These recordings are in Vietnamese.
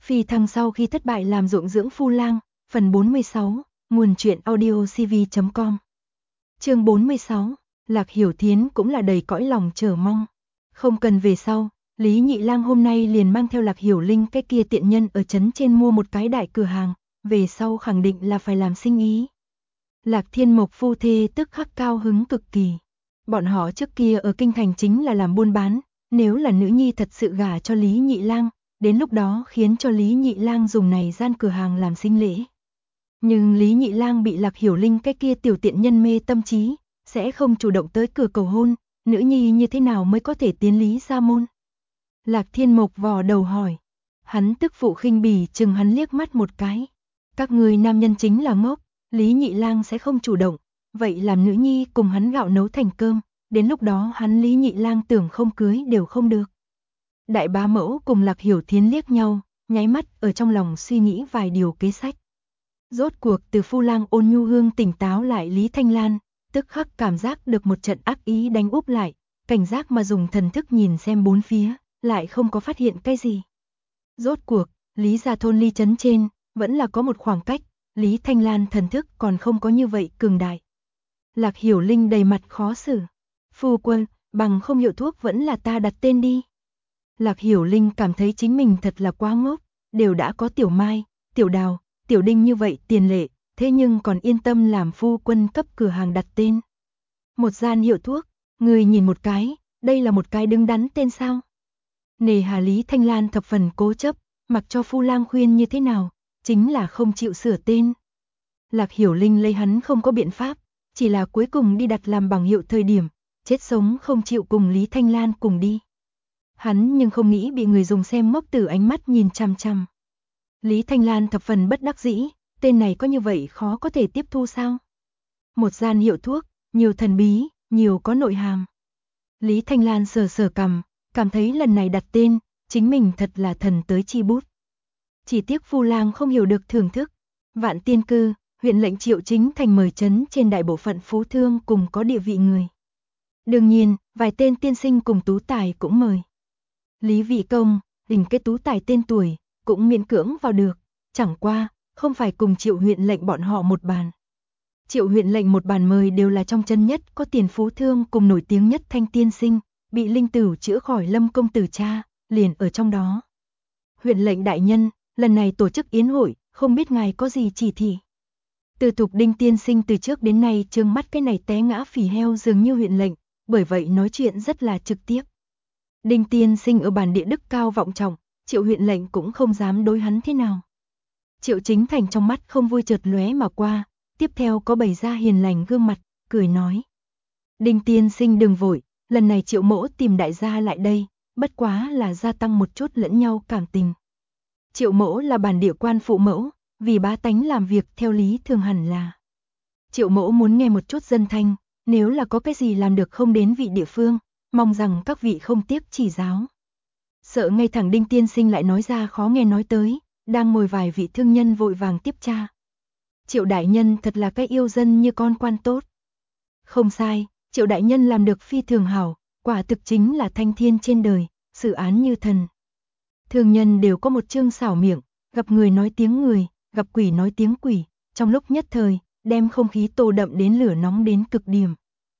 Phi thăng sau khi thất bại làm ruộng dưỡng phu lang, phần 46, nguồn truyện audiocv.com. Chương 46, Lạc Hiểu Thiến cũng là đầy cõi lòng chờ mong. Không cần về sau, Lý Nhị Lang hôm nay liền mang theo Lạc Hiểu Linh cái kia tiện nhân ở trấn trên mua một cái đại cửa hàng, về sau khẳng định là phải làm sinh ý. Lạc Thiên Mộc phu thê tức khắc cao hứng cực kỳ. Bọn họ trước kia ở kinh thành chính là làm buôn bán, nếu là nữ nhi thật sự gả cho Lý Nhị Lang, đến lúc đó khiến cho Lý Nhị Lang dùng này gian cửa hàng làm sinh lễ. Nhưng Lý Nhị Lang bị Lạc Hiểu Linh cái kia tiểu tiện nhân mê tâm trí, sẽ không chủ động tới cửa cầu hôn, nữ nhi như thế nào mới có thể tiến Lý gia môn? Lạc Thiên Mộc vò đầu hỏi. Hắn tức phụ khinh bỉ chừng hắn liếc mắt một cái. Các người nam nhân chính là ngốc, Lý Nhị Lang sẽ không chủ động, vậy làm nữ nhi cùng hắn gạo nấu thành cơm, đến lúc đó hắn Lý Nhị Lang tưởng không cưới đều không được. Đại bá mẫu cùng Lạc Hiểu Thiến liếc nhau, nháy mắt ở trong lòng suy nghĩ vài điều kế sách. Rốt cuộc từ phu lang ôn nhu hương tỉnh táo lại Lý Thanh Lan, tức khắc cảm giác được một trận ác ý đánh úp lại, cảnh giác mà dùng thần thức nhìn xem bốn phía, lại không có phát hiện cái gì. Rốt cuộc, Lý gia thôn ly trấn trên, vẫn là có một khoảng cách, Lý Thanh Lan thần thức còn không có như vậy cường đại. Lạc Hiểu Linh đầy mặt khó xử. Phu quân, bằng không hiệu thuốc vẫn là ta đặt tên đi. Lạc Hiểu Linh cảm thấy chính mình thật là quá ngốc, đều đã có Tiểu Mai, Tiểu Đào, Tiểu Đinh như vậy tiền lệ, thế nhưng còn yên tâm làm phu quân cấp cửa hàng đặt tên. Một gian hiệu thuốc, người nhìn một cái, đây là một cái đứng đắn tên sao? Nề hà Lý Thanh Lan thập phần cố chấp, mặc cho phu lang khuyên như thế nào, chính là không chịu sửa tên. Lạc Hiểu Linh lấy hắn không có biện pháp, chỉ là cuối cùng đi đặt làm bằng hiệu thời điểm, chết sống không chịu cùng Lý Thanh Lan cùng đi. Hắn nhưng không nghĩ bị người dùng xem ngốc tử ánh mắt nhìn chằm chằm. Lý Thanh Lan thập phần bất đắc dĩ, tên này có như vậy khó có thể tiếp thu sao? Một gian hiệu thuốc, nhiều thần bí, nhiều có nội hàm. Lý Thanh Lan sờ sờ cằm, cảm thấy lần này đặt tên, chính mình thật là thần tới chi bút. Chỉ tiếc phu lang không hiểu được thưởng thức. Vạn Tiên Cư, huyện lệnh Triệu Chính Thành mời trấn trên đại bộ phận phú thương cùng có địa vị người. Đương nhiên, vài tên tiên sinh cùng tú tài cũng mời. Lý Vị Công, đỉnh cái tú tài tên tuổi, cũng miễn cưỡng vào được, chẳng qua, không phải cùng Triệu huyện lệnh bọn họ một bàn. Triệu huyện lệnh một bàn mời đều là trong chân nhất có tiền phú thương cùng nổi tiếng nhất thanh tiên sinh, bị linh tử chữa khỏi Lâm công tử cha, liền ở trong đó. Huyện lệnh đại nhân, lần này tổ chức yến hội, không biết ngài có gì chỉ thị. Từ Thục Đinh tiên sinh từ trước đến nay trương mắt cái này té ngã phỉ heo dường như huyện lệnh, bởi vậy nói chuyện rất là trực tiếp. Đinh tiên sinh ở bản địa đức cao vọng trọng, Triệu huyện lệnh cũng không dám đối hắn thế nào. Triệu Chính Thành trong mắt không vui chợt lóe mà qua, tiếp theo có bày ra hiền lành gương mặt, cười nói. Đinh tiên sinh đừng vội, lần này Triệu mỗ tìm đại gia lại đây, bất quá là gia tăng một chút lẫn nhau cảm tình. Triệu mỗ là bản địa quan phụ mẫu, vì bá tánh làm việc theo lý thường hẳn là. Triệu mỗ muốn nghe một chút dân thanh, nếu là có cái gì làm được không đến vị địa phương, mong rằng các vị không tiếc chỉ giáo. Sợ ngay thẳng Đinh tiên sinh lại nói ra khó nghe nói tới, đang ngồi vài vị thương nhân vội vàng tiếp tra. Triệu đại nhân thật là cái yêu dân như con quan tốt. Không sai, Triệu đại nhân làm được phi thường hảo, quả thực chính là thanh thiên trên đời, xử án như thần. Thương nhân đều có một chương xảo miệng, gặp người nói tiếng người, gặp quỷ nói tiếng quỷ, trong lúc nhất thời, đem không khí tô đậm đến lửa nóng đến cực điểm.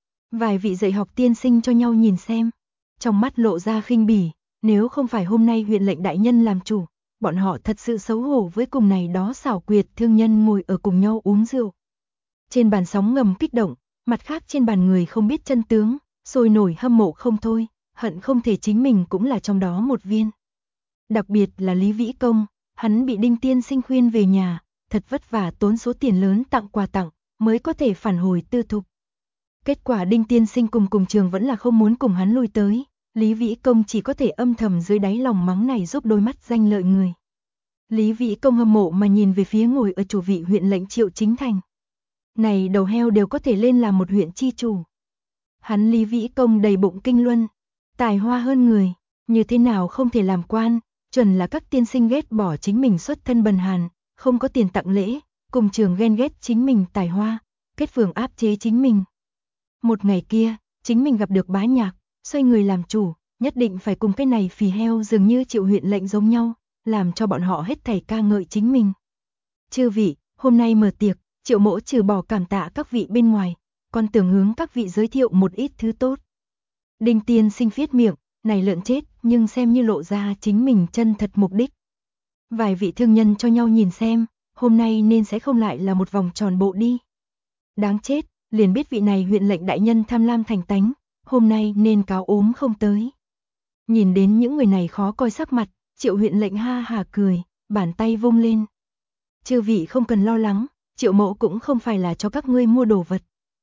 Vài vị dạy học tiên sinh cho nhau nhìn xem, trong mắt lộ ra khinh bỉ, nếu không phải hôm nay huyện lệnh đại nhân làm chủ, bọn họ thật sự xấu hổ với cùng này đó xảo quyệt thương nhân ngồi ở cùng nhau uống rượu. Trên bàn sóng ngầm kích động, mặt khác trên bàn người không biết chân tướng, sôi nổi hâm mộ không thôi, hận không thể chính mình cũng là trong đó một viên. Đặc biệt là Lý Vĩ Công, hắn bị Đinh tiên sinh khuyên về nhà, thật vất vả tốn số tiền lớn tặng quà tặng, mới có thể phản hồi Tư Thục. Kết quả Đinh tiên sinh cùng trường vẫn là không muốn cùng hắn lui tới, Lý Vĩ Công chỉ có thể âm thầm dưới đáy lòng mắng này giúp đôi mắt danh lợi người. Lý Vĩ Công hâm mộ mà nhìn về phía ngồi ở chủ vị huyện lệnh Triệu Chính Thành. Này đầu heo đều có thể lên làm một huyện chi chủ. Hắn Lý Vĩ Công đầy bụng kinh luân, tài hoa hơn người, như thế nào không thể làm quan, chuẩn là các tiên sinh ghét bỏ chính mình xuất thân bần hàn, không có tiền tặng lễ, cùng trường ghen ghét chính mình tài hoa, kết phường áp chế chính mình. Một ngày kia, chính mình gặp được Bá Nhạc, xoay người làm chủ, nhất định phải cùng cái này phì heo dường như Triệu huyện lệnh giống nhau, làm cho bọn họ hết thảy ca ngợi chính mình. Chư vị, hôm nay mở tiệc, Triệu Mỗ trừ bỏ cảm tạ các vị bên ngoài, còn tưởng hướng các vị giới thiệu một ít thứ tốt. Đinh Tiên Sinh viết miệng, này lợn chết, nhưng xem như lộ ra chính mình chân thật mục đích. Vài vị thương nhân cho nhau nhìn xem, hôm nay nên sẽ không lại là một vòng tròn bộ đi. Đáng chết, liền biết vị này huyện lệnh đại nhân tham lam thành tánh, hôm nay nên cáo ốm không tới. Nhìn đến những người này khó coi sắc mặt, Triệu huyện lệnh ha hà cười, bàn tay vung lên. Chư vị không cần lo lắng, Triệu Mỗ cũng không phải là cho các ngươi mua đồ vật.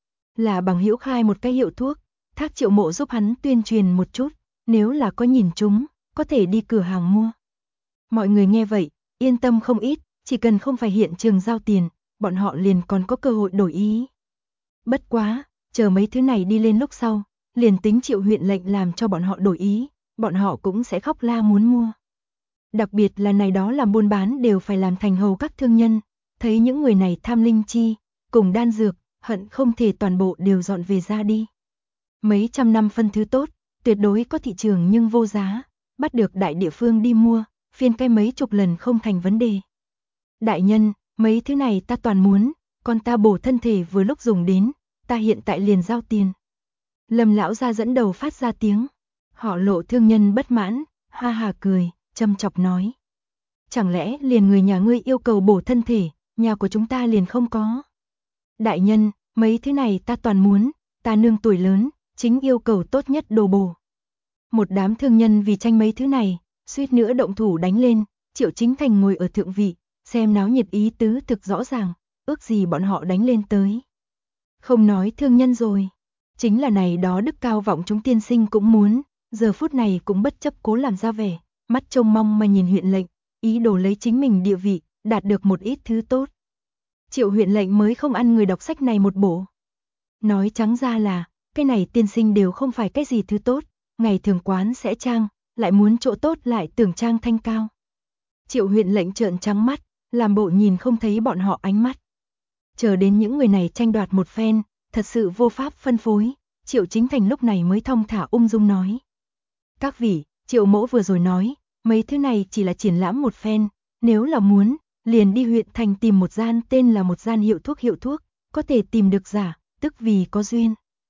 Là bằng hữu khai một cái hiệu thuốc, thác Triệu Mỗ giúp hắn tuyên truyền một chút, nếu là có nhìn chúng, có thể đi cửa hàng mua. Mọi người nghe vậy, yên tâm không ít, chỉ cần không phải hiện trường giao tiền, bọn họ liền còn có cơ hội đổi ý. Bất quá, chờ mấy thứ này đi lên lúc sau, liền tính Triệu huyện lệnh làm cho bọn họ đổi ý, bọn họ cũng sẽ khóc la muốn mua. Đặc biệt là này đó làm buôn bán đều phải làm thành hầu các thương nhân, thấy những người này tham linh chi, cùng đan dược, hận không thể toàn bộ đều dọn về ra đi. Mấy trăm năm phân thứ tốt, tuyệt đối có thị trường nhưng vô giá, bắt được đại địa phương đi mua, phiên cái mấy chục lần không thành vấn đề. Đại nhân, mấy thứ này ta toàn muốn, còn ta bổ thân thể vừa lúc dùng đến, ta hiện tại liền giao tiền. Lâm lão gia dẫn đầu phát ra tiếng, họ Lộ thương nhân bất mãn, ha hà cười, châm chọc nói. Chẳng lẽ liền người nhà ngươi yêu cầu bổ thân thể, nhà của chúng ta liền không có. Đại nhân, mấy thứ này ta toàn muốn, ta nương tuổi lớn, chính yêu cầu tốt nhất đồ bổ. Một đám thương nhân vì tranh mấy thứ này, suýt nữa động thủ đánh lên, Triệu Chính Thành ngồi ở thượng vị, xem náo nhiệt ý tứ thực rõ ràng, ước gì bọn họ đánh lên tới. Không nói thương nhân rồi, chính là này đó đức cao vọng chúng tiên sinh cũng muốn, giờ phút này cũng bất chấp cố làm ra vẻ, mắt trông mong mà nhìn huyện lệnh, ý đồ lấy chính mình địa vị, đạt được một ít thứ tốt. Triệu huyện lệnh mới không ăn người đọc sách này một bổ. Nói trắng ra là, cái này tiên sinh đều không phải cái gì thứ tốt, ngày thường quán sẽ trang, lại muốn chỗ tốt lại tưởng trang thanh cao. Triệu huyện lệnh trợn trắng mắt, làm bộ nhìn không thấy bọn họ ánh mắt. Chờ đến những người này tranh đoạt một phen, thật sự vô pháp phân phối, Triệu Chính Thành lúc này mới thong thả ung dung nói. Các vị, Triệu Mỗ vừa rồi nói, mấy thứ này chỉ là triển lãm một phen, nếu là muốn, liền đi huyện thành tìm một gian tên là một gian hiệu thuốc, có thể tìm được giả, tức vì có duyên.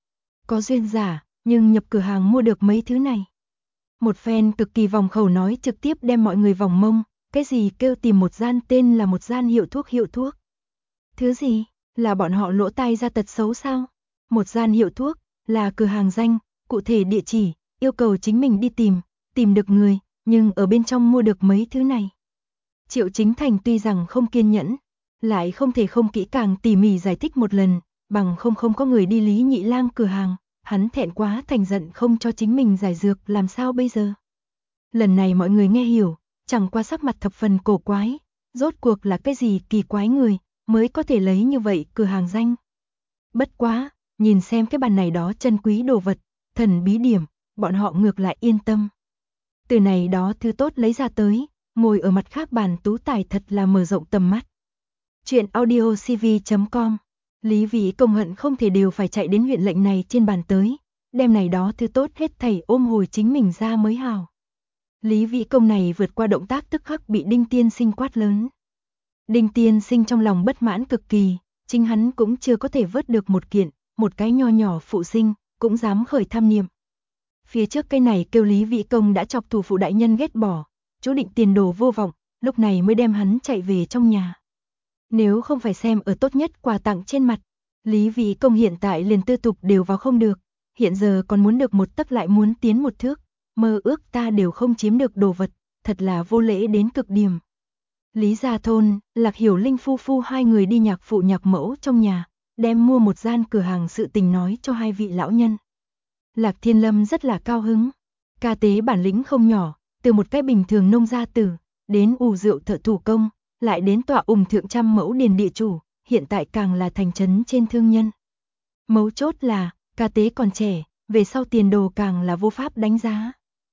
Có duyên giả, nhưng nhập cửa hàng mua được mấy thứ này. Một phen cực kỳ vòng khẩu nói trực tiếp đem mọi người vòng mông, cái gì kêu tìm một gian tên là một gian hiệu thuốc. Thứ gì, là bọn họ lỗ tai ra tật xấu sao? Một gian hiệu thuốc, là cửa hàng danh, cụ thể địa chỉ, yêu cầu chính mình đi tìm được người, nhưng ở bên trong mua được mấy thứ này. Triệu Chính Thành tuy rằng không kiên nhẫn, lại không thể không kỹ càng tỉ mỉ giải thích một lần, bằng không có người đi Lý Nhị Lang cửa hàng, hắn thẹn quá thành giận không cho chính mình giải dược làm sao bây giờ. Lần này mọi người nghe hiểu, chẳng qua sắc mặt thập phần cổ quái, rốt cuộc là cái gì kỳ quái người, mới có thể lấy như vậy cửa hàng danh. Bất quá, nhìn xem cái bàn này đó chân quý đồ vật, thần bí điểm, bọn họ ngược lại yên tâm. Từ này đó thứ tốt lấy ra tới, ngồi ở mặt khác bàn tú tài thật là mở rộng tầm mắt. Chuyện audiocv.com. Lý Vĩ Công hận không thể đều phải chạy đến huyện lệnh này trên bàn tới, đem này đó thứ tốt hết thảy ôm hồi chính mình ra mới hào. Lý Vĩ Công này vượt qua động tác tức khắc bị Đinh Tiên Sinh quát lớn. Đinh Tiên Sinh trong lòng bất mãn cực kỳ, chính hắn cũng chưa có thể vớt được một kiện, một cái nho nhỏ phụ sinh, cũng dám khởi tham niệm. Phía trước cái này kêu Lý Vĩ Công đã chọc thủ phụ đại nhân ghét bỏ, chú định tiền đồ vô vọng, lúc này mới đem hắn chạy về trong nhà. Nếu không phải xem ở tốt nhất quà tặng trên mặt, Lý Vĩ Công hiện tại liền tư tục đều vào không được, hiện giờ còn muốn được một tấc lại muốn tiến một thước, mơ ước ta đều không chiếm được đồ vật, thật là vô lễ đến cực điểm. Lý Gia Thôn, Lạc Hiểu Linh phu phu hai người đi nhạc phụ nhạc mẫu trong nhà, đem mua một gian cửa hàng sự tình nói cho hai vị lão nhân. Lạc Thiên Lâm rất là cao hứng, ca tế bản lĩnh không nhỏ, từ một cái bình thường nông gia tử, đến ủ rượu thợ thủ công, lại đến tọa thượng trăm mẫu điền địa chủ, hiện tại càng là thành trấn trên thương nhân. Mấu chốt là, ca tế còn trẻ, về sau tiền đồ càng là vô pháp đánh giá.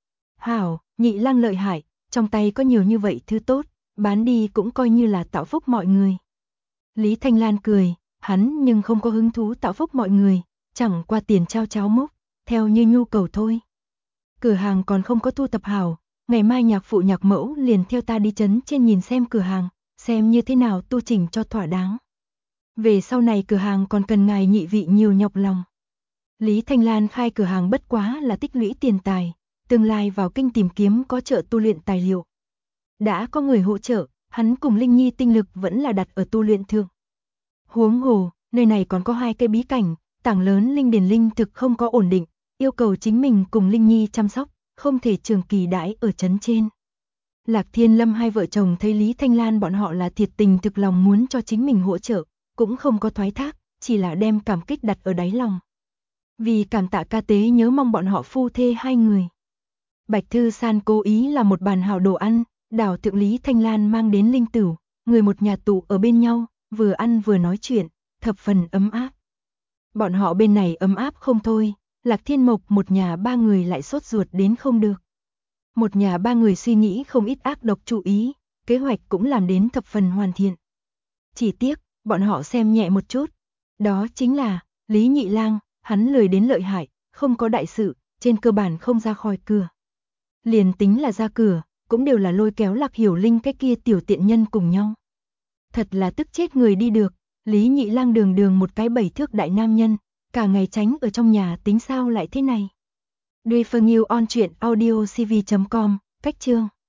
Hảo, Nhị Lang lợi hại, trong tay có nhiều như vậy thứ tốt, bán đi cũng coi như là tạo phúc mọi người. Lý Thanh Lan cười, hắn nhưng không có hứng thú tạo phúc mọi người, chẳng qua tiền trao cháo mốc, theo như nhu cầu thôi. Cửa hàng còn không có thu tập hảo, ngày mai nhạc phụ nhạc mẫu liền theo ta đi trấn trên nhìn xem cửa hàng, xem như thế nào tu chỉnh cho thỏa đáng. Về sau này cửa hàng còn cần ngài nhị vị nhiều nhọc lòng. Lý Thanh Lan khai cửa hàng bất quá là tích lũy tiền tài, tương lai vào kinh tìm kiếm có trợ tu luyện tài liệu. Đã có người hỗ trợ, hắn cùng Linh Nhi tinh lực vẫn là đặt ở tu luyện thượng. Huống hồ, nơi này còn có 2 cây bí cảnh, tảng lớn linh điển linh thực không có ổn định, yêu cầu chính mình cùng Linh Nhi chăm sóc, không thể trường kỳ đãi ở trấn trên. Lạc Thiên Lâm hai vợ chồng thấy Lý Thanh Lan bọn họ là thiệt tình thực lòng muốn cho chính mình hỗ trợ, cũng không có thoái thác, chỉ là đem cảm kích đặt ở đáy lòng. Vì cảm tạ ca tế nhớ mong bọn họ phu thê 2 người. Bạch Thư San cố ý là một bàn hảo đồ ăn, đảo thượng Lý Thanh Lan mang đến linh tửu, người một nhà tụ ở bên nhau, vừa ăn vừa nói chuyện, thập phần ấm áp. Bọn họ bên này ấm áp không thôi, Lạc Thiên Mộc một nhà 3 người lại sốt ruột đến không được. Một nhà 3 người suy nghĩ không ít ác độc chủ ý, kế hoạch cũng làm đến thập phần hoàn thiện. Chỉ tiếc, bọn họ xem nhẹ một chút. Đó chính là, Lý Nhị Lang, hắn lười đến lợi hại, không có đại sự, trên cơ bản không ra khỏi cửa. Liền tính là ra cửa, cũng đều là lôi kéo Lạc Hiểu Linh cái kia tiểu tiện nhân cùng nhau. Thật là tức chết người đi được, Lý Nhị Lang đường đường một cái 7 thước đại nam nhân, cả ngày tránh ở trong nhà tính sao lại thế này. Duy Phương Yêu on truyện audio cv.com, cách chương.